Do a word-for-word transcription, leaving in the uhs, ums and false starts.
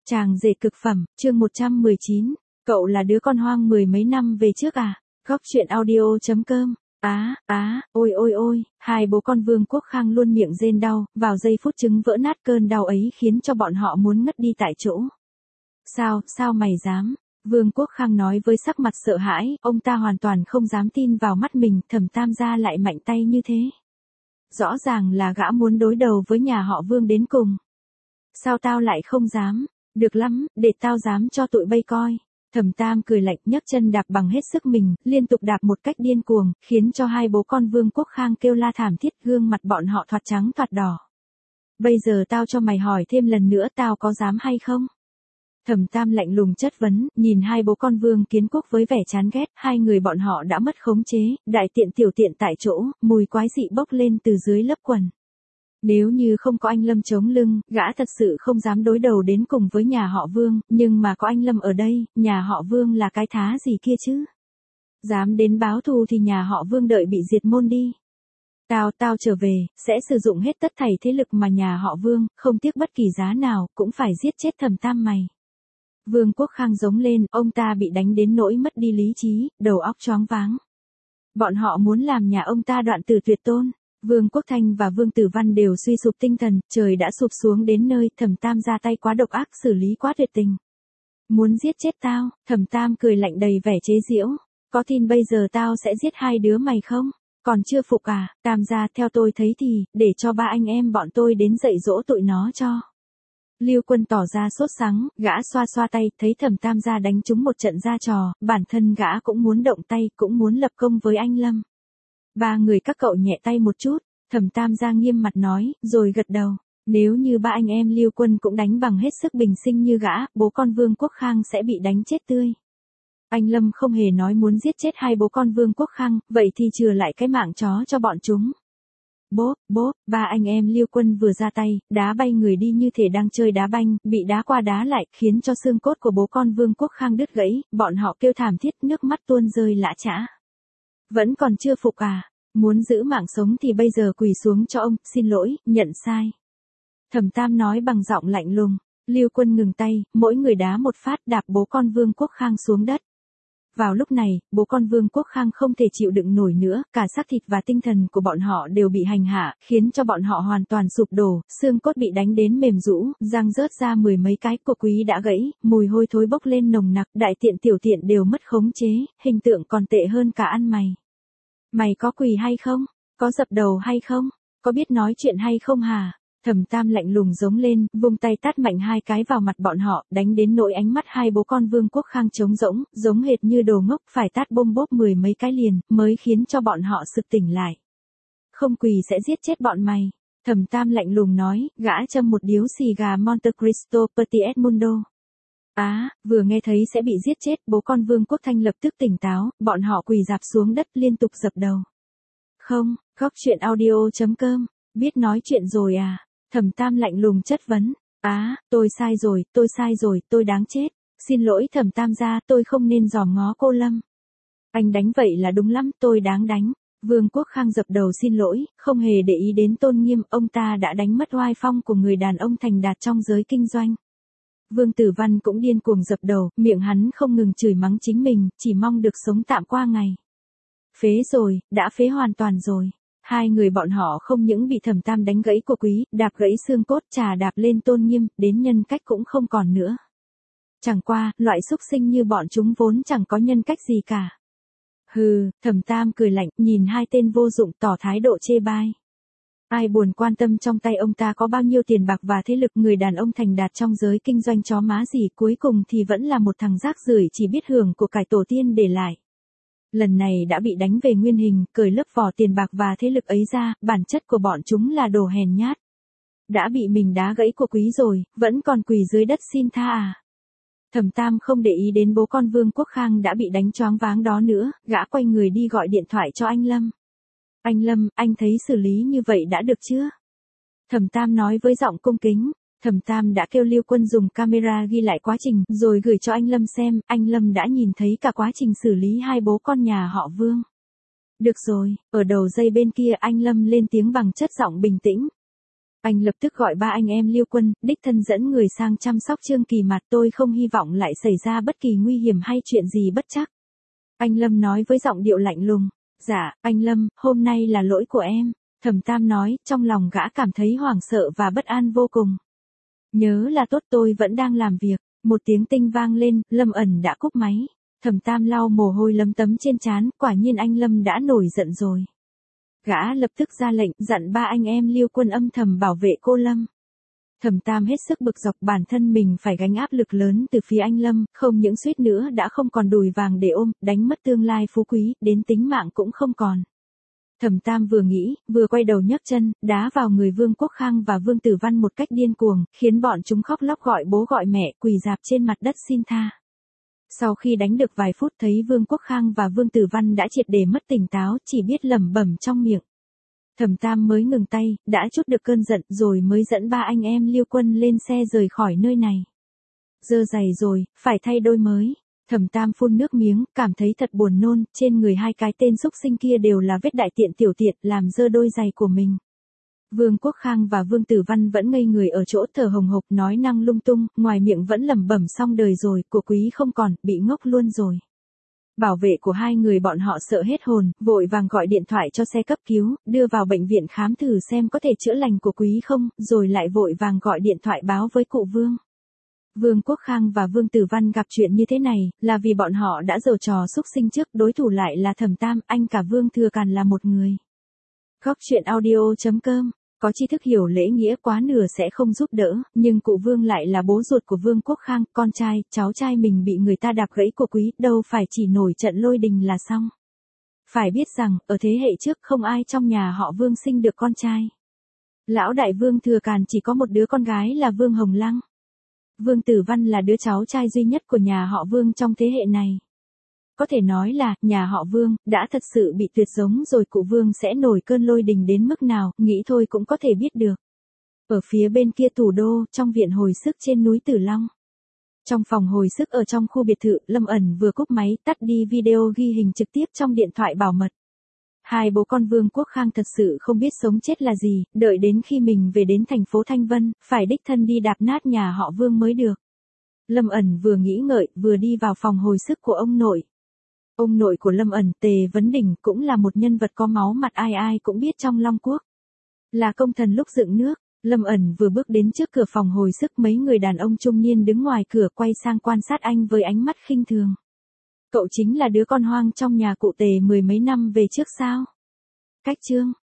Chàng rể cực phẩm, chương một trăm mười chín, cậu là đứa con hoang mười mấy năm về trước à? Góc truyện audio.com. Á, á, ôi ôi ôi, hai bố con Vương Quốc Khang luôn miệng rên đau, vào giây phút trứng vỡ nát cơn đau ấy khiến cho bọn họ muốn ngất đi tại chỗ. Sao, sao mày dám? Vương Quốc Khang nói với sắc mặt sợ hãi, ông ta hoàn toàn không dám tin vào mắt mình, Thẩm Tam gia lại mạnh tay như thế. Rõ ràng là gã muốn đối đầu với nhà họ Vương đến cùng. Sao tao lại không dám? Được lắm, để tao dám cho tụi bay coi. Thẩm Tam cười lạnh nhấc chân đạp bằng hết sức mình, liên tục đạp một cách điên cuồng, khiến cho hai bố con Vương Quốc Khang kêu la thảm thiết, gương mặt bọn họ thoạt trắng thoạt đỏ. Bây giờ tao cho mày hỏi thêm lần nữa, tao có dám hay không? Thẩm Tam lạnh lùng chất vấn, nhìn hai bố con Vương Kiến Quốc với vẻ chán ghét, hai người bọn họ đã mất khống chế, đại tiện tiểu tiện tại chỗ, mùi quái dị bốc lên từ dưới lớp quần. Nếu như không có anh Lâm chống lưng, gã thật sự không dám đối đầu đến cùng với nhà họ Vương, nhưng mà có anh Lâm ở đây, nhà họ Vương là cái thá gì kia chứ? Dám đến báo thù thì nhà họ Vương đợi bị diệt môn đi. Tao, tao trở về, sẽ sử dụng hết tất thảy thế lực mà nhà họ Vương, không tiếc bất kỳ giá nào, cũng phải giết chết Thẩm Tam mày. Vương Quốc Khang giống lên, ông ta bị đánh đến nỗi mất đi lý trí, đầu óc choáng váng. Bọn họ muốn làm nhà ông ta đoạn tử tuyệt tôn. Vương Quốc Thanh và Vương Tử Văn đều suy sụp tinh thần, trời đã sụp xuống đến nơi, Thẩm Tam ra tay quá độc ác, xử lý quá tuyệt tình. Muốn giết chết tao? Thẩm Tam cười lạnh đầy vẻ chế giễu. Có tin bây giờ tao sẽ giết hai đứa mày không? Còn chưa phục à? Tam gia, theo tôi thấy thì, để cho ba anh em bọn tôi đến dạy dỗ tụi nó cho. Lưu Quân tỏ ra sốt sắng, gã xoa xoa tay, thấy Thẩm Tam gia đánh trúng một trận ra trò, bản thân gã cũng muốn động tay, cũng muốn lập công với anh Lâm. Ba người các cậu nhẹ tay một chút, Thẩm Tam gia nghiêm mặt nói, rồi gật đầu. Nếu như ba anh em Lưu Quân cũng đánh bằng hết sức bình sinh như gã, bố con Vương Quốc Khang sẽ bị đánh chết tươi. Anh Lâm không hề nói muốn giết chết hai bố con Vương Quốc Khang, vậy thì chừa lại cái mạng chó cho bọn chúng. Bốp, bốp, ba anh em Lưu Quân vừa ra tay, đá bay người đi như thể đang chơi đá banh, bị đá qua đá lại, khiến cho xương cốt của bố con Vương Quốc Khang đứt gãy, bọn họ kêu thảm thiết, nước mắt tuôn rơi lã chã. Vẫn còn chưa phục à? Muốn giữ mạng sống thì bây giờ quỳ xuống cho ông, xin lỗi, nhận sai. Thẩm Tam nói bằng giọng lạnh lùng. Lưu Quân ngừng tay, mỗi người đá một phát, đạp bố con Vương Quốc Khang xuống đất. Vào lúc này, bố con Vương Quốc Khang không thể chịu đựng nổi nữa, cả xác thịt và tinh thần của bọn họ đều bị hành hạ, khiến cho bọn họ hoàn toàn sụp đổ, xương cốt bị đánh đến mềm rũ, răng rớt ra mười mấy cái, cổ quý đã gãy, mùi hôi thối bốc lên nồng nặc, đại tiện tiểu tiện đều mất khống chế, hình tượng còn tệ hơn cả ăn mày. Mày có quỳ hay không? Có dập đầu hay không? Có biết nói chuyện hay không hả? Thẩm Tam lạnh lùng giống lên, vung tay tát mạnh hai cái vào mặt bọn họ, đánh đến nỗi ánh mắt hai bố con Vương Quốc Khang trống rỗng, giống hệt như đồ ngốc, phải tát bôm bốp mười mấy cái liền, mới khiến cho bọn họ sực tỉnh lại. Không quỳ sẽ giết chết bọn mày. Thẩm Tam lạnh lùng nói, gã châm một điếu xì gà Monte Cristo Petit Edmundo. Á, à, vừa nghe thấy sẽ bị giết chết, bố con Vương Quốc Thanh lập tức tỉnh táo, bọn họ quỳ rạp xuống đất liên tục dập đầu. Không, góc truyện audio.com, biết nói chuyện rồi à? Thẩm Tam lạnh lùng chất vấn. Á, à, tôi sai rồi, tôi sai rồi, tôi đáng chết. Xin lỗi Thẩm Tam gia, tôi không nên dòm ngó cô Lâm. Anh đánh vậy là đúng lắm, tôi đáng đánh. Vương Quốc Khang dập đầu xin lỗi, không hề để ý đến tôn nghiêm, ông ta đã đánh mất oai phong của người đàn ông thành đạt trong giới kinh doanh. Vương Tử Văn cũng điên cuồng dập đầu, miệng hắn không ngừng chửi mắng chính mình, chỉ mong được sống tạm qua ngày. Phế rồi, đã phế hoàn toàn rồi. Hai người bọn họ không những bị Thẩm Tam đánh gãy cổ quý, đạp gãy xương cốt, trà đạp lên tôn nghiêm, đến nhân cách cũng không còn nữa. Chẳng qua, loại xúc sinh như bọn chúng vốn chẳng có nhân cách gì cả. Hừ, Thẩm Tam cười lạnh, nhìn hai tên vô dụng tỏ thái độ chê bai. Ai buồn quan tâm trong tay ông ta có bao nhiêu tiền bạc và thế lực, người đàn ông thành đạt trong giới kinh doanh chó má gì, cuối cùng thì vẫn là một thằng rác rưởi chỉ biết hưởng của cải tổ tiên để lại. Lần này đã bị đánh về nguyên hình, cởi lớp vỏ tiền bạc và thế lực ấy ra, bản chất của bọn chúng là đồ hèn nhát. Đã bị mình đá gãy cổ quý rồi, vẫn còn quỳ dưới đất xin tha à? Thẩm Tam không để ý đến bố con Vương Quốc Khang đã bị đánh choáng váng đó nữa, gã quay người đi gọi điện thoại cho anh Lâm. Anh Lâm, anh thấy xử lý như vậy đã được chưa? Thẩm Tam nói với giọng cung kính. Thẩm Tam đã kêu Lưu Quân dùng camera ghi lại quá trình, rồi gửi cho anh Lâm xem, anh Lâm đã nhìn thấy cả quá trình xử lý hai bố con nhà họ Vương. Được rồi, ở đầu dây bên kia anh Lâm lên tiếng bằng chất giọng bình tĩnh. Anh lập tức gọi ba anh em Liêu Quân, đích thân dẫn người sang chăm sóc Trương Kỳ Mạt, tôi không hy vọng lại xảy ra bất kỳ nguy hiểm hay chuyện gì bất trắc. Anh Lâm nói với giọng điệu lạnh lùng. Dạ, anh Lâm, hôm nay là lỗi của em. Thẩm Tam nói, trong lòng gã cảm thấy hoảng sợ và bất an vô cùng. Nhớ là tốt, tôi vẫn đang làm việc. Một tiếng tinh vang lên, Lâm ẩn đã cúp máy. Thẩm Tam lau mồ hôi lấm tấm trên trán, quả nhiên anh Lâm đã nổi giận rồi. Gã lập tức ra lệnh, dặn ba anh em Liêu Quân âm thầm bảo vệ cô Lâm. Thẩm Tam hết sức bực dọc, bản thân mình phải gánh áp lực lớn từ phía anh Lâm, không những suýt nữa đã không còn đùi vàng để ôm, đánh mất tương lai phú quý, đến tính mạng cũng không còn. Thẩm Tam vừa nghĩ, vừa quay đầu nhấc chân, đá vào người Vương Quốc Khang và Vương Tử Văn một cách điên cuồng, khiến bọn chúng khóc lóc gọi bố gọi mẹ, quỳ rạp trên mặt đất xin tha. Sau khi đánh được vài phút thấy Vương Quốc Khang và Vương Tử Văn đã triệt để mất tỉnh táo, chỉ biết lẩm bẩm trong miệng. Thẩm Tam mới ngừng tay, đã chút được cơn giận rồi mới dẫn ba anh em Liêu Quân lên xe rời khỏi nơi này. Dơ giày rồi, phải thay đôi mới. Thẩm Tam phun nước miếng, cảm thấy thật buồn nôn, trên người hai cái tên xúc sinh kia đều là vết đại tiện tiểu tiện, làm dơ đôi giày của mình. Vương Quốc Khang và Vương Tử Văn vẫn ngây người ở chỗ thở hồng hộc nói năng lung tung, ngoài miệng vẫn lẩm bẩm xong đời rồi, của quý không còn, bị ngốc luôn rồi. Bảo vệ của hai người bọn họ sợ hết hồn, vội vàng gọi điện thoại cho xe cấp cứu, đưa vào bệnh viện khám thử xem có thể chữa lành của quý không, rồi lại vội vàng gọi điện thoại báo với cụ Vương. Vương Quốc Khang và Vương Tử Văn gặp chuyện như thế này, là vì bọn họ đã giở trò xúc sinh trước, đối thủ lại là Thẩm Tam, anh cả Vương Thừa Càn là một người. Góc truyện audio chấm com, có tri thức hiểu lễ nghĩa quá nửa sẽ không giúp đỡ, nhưng cụ Vương lại là bố ruột của Vương Quốc Khang, con trai, cháu trai mình bị người ta đạp gãy của quý, đâu phải chỉ nổi trận lôi đình là xong. Phải biết rằng, ở thế hệ trước không ai trong nhà họ Vương sinh được con trai. Lão đại Vương Thừa Càn chỉ có một đứa con gái là Vương Hồng Lăng. Vương Tử Văn là đứa cháu trai duy nhất của nhà họ Vương trong thế hệ này. Có thể nói là, nhà họ Vương, đã thật sự bị tuyệt giống rồi, cụ Vương sẽ nổi cơn lôi đình đến mức nào, nghĩ thôi cũng có thể biết được. Ở phía bên kia thủ đô, trong viện hồi sức trên núi Tử Long. Trong phòng hồi sức ở trong khu biệt thự, Lâm ẩn vừa cúp máy, tắt đi video ghi hình trực tiếp trong điện thoại bảo mật. Hai bố con Vương Quốc Khang thật sự không biết sống chết là gì, đợi đến khi mình về đến thành phố Thanh Vân, phải đích thân đi đạp nát nhà họ Vương mới được. Lâm ẩn vừa nghĩ ngợi, vừa đi vào phòng hồi sức của ông nội. Ông nội của Lâm ẩn, Tề Vấn Đỉnh, cũng là một nhân vật có máu mặt ai ai cũng biết trong Long Quốc. Là công thần lúc dựng nước, Lâm ẩn vừa bước đến trước cửa phòng hồi sức, mấy người đàn ông trung niên đứng ngoài cửa quay sang quan sát anh với ánh mắt khinh thường. Cậu chính là đứa con hoang trong nhà cụ Tề mười mấy năm về trước sao? Cách chương.